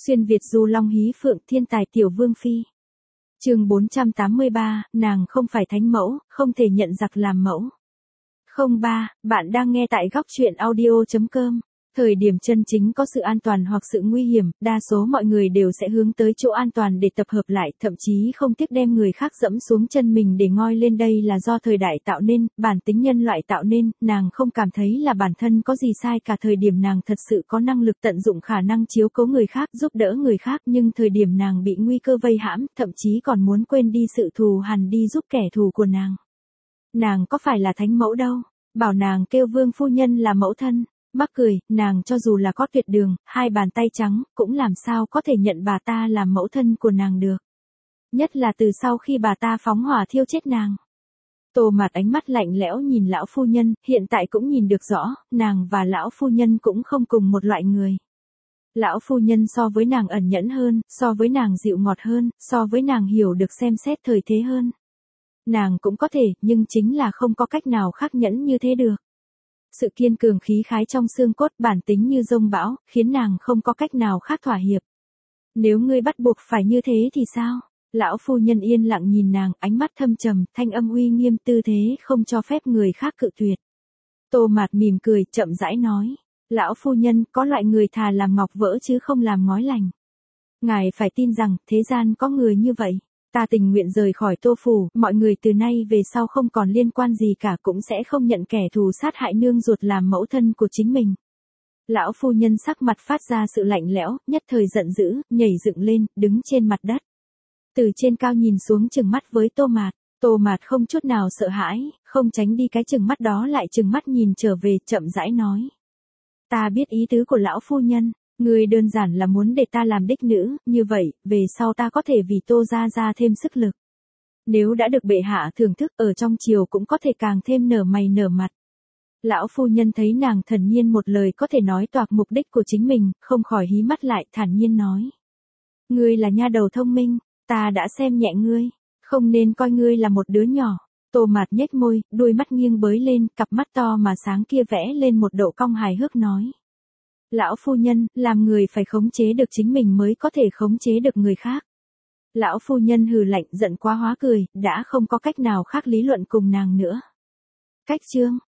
Xuyên Việt du long hí phượng thiên tài tiểu vương phi. Chương 483, nàng không phải thánh mẫu, không thể nhận giặc làm mẫu. 03, bạn đang nghe tại góc truyện audio.com. Thời điểm chân chính có sự an toàn hoặc sự nguy hiểm, đa số mọi người đều sẽ hướng tới chỗ an toàn để tập hợp lại, thậm chí không tiếc đem người khác dẫm xuống chân mình để ngoi lên. Đây là do thời đại tạo nên, bản tính nhân loại tạo nên, nàng không cảm thấy là bản thân có gì sai cả. Thời điểm nàng thật sự có năng lực tận dụng khả năng chiếu cố người khác, giúp đỡ người khác, nhưng thời điểm nàng bị nguy cơ vây hãm, thậm chí còn muốn quên đi sự thù hằn đi giúp kẻ thù của nàng. Nàng có phải là thánh mẫu đâu, bảo nàng kêu vương phu nhân là mẫu thân. Mắc cười, nàng cho dù là có tuyệt đường, hai bàn tay trắng, cũng làm sao có thể nhận bà ta làm mẫu thân của nàng được. Nhất là từ sau khi bà ta phóng hỏa thiêu chết nàng. Tô Mạt ánh mắt lạnh lẽo nhìn lão phu nhân, hiện tại cũng nhìn được rõ, nàng và lão phu nhân cũng không cùng một loại người. Lão phu nhân so với nàng ẩn nhẫn hơn, so với nàng dịu ngọt hơn, so với nàng hiểu được xem xét thời thế hơn. Nàng cũng có thể, nhưng chính là không có cách nào khác nhẫn như thế được. Sự kiên cường khí khái trong xương cốt, bản tính như dông bão, khiến nàng không có cách nào khác thỏa hiệp. Nếu ngươi bắt buộc phải như thế thì sao? Lão phu nhân yên lặng nhìn nàng, ánh mắt thâm trầm, thanh âm uy nghiêm, tư thế không cho phép người khác cự tuyệt. Tô Mạt mỉm cười, chậm rãi nói. Lão phu nhân, có loại người thà làm ngọc vỡ chứ không làm ngói lành. Ngài phải tin rằng, thế gian có người như vậy. Ta tình nguyện rời khỏi Tô phủ, mọi người từ nay về sau không còn liên quan gì cả, cũng sẽ không nhận kẻ thù sát hại nương ruột làm mẫu thân của chính mình. Lão phu nhân sắc mặt phát ra sự lạnh lẽo, nhất thời giận dữ, nhảy dựng lên, đứng trên mặt đất. Từ trên cao nhìn xuống trừng mắt với Tô Mạt. Tô Mạt không chút nào sợ hãi, không tránh đi cái trừng mắt đó, lại trừng mắt nhìn trở về, chậm rãi nói. Ta biết ý tứ của lão phu nhân. Ngươi đơn giản là muốn để ta làm đích nữ, như vậy, về sau ta có thể vì Tô gia ra thêm sức lực. Nếu đã được bệ hạ thưởng thức, ở trong triều cũng có thể càng thêm nở mày nở mặt. Lão phu nhân thấy nàng thản nhiên một lời có thể nói toạc mục đích của chính mình, không khỏi hí mắt lại, thản nhiên nói. Ngươi là nha đầu thông minh, ta đã xem nhẹ ngươi, không nên coi ngươi là một đứa nhỏ. Tô Mạt nhếch môi, đuôi mắt nghiêng bới lên, cặp mắt to mà sáng kia vẽ lên một độ cong hài hước nói. Lão phu nhân, làm người phải khống chế được chính mình mới có thể khống chế được người khác. Lão phu nhân hừ lạnh, giận quá hóa cười, đã không có cách nào khác lý luận cùng nàng nữa. Cách chương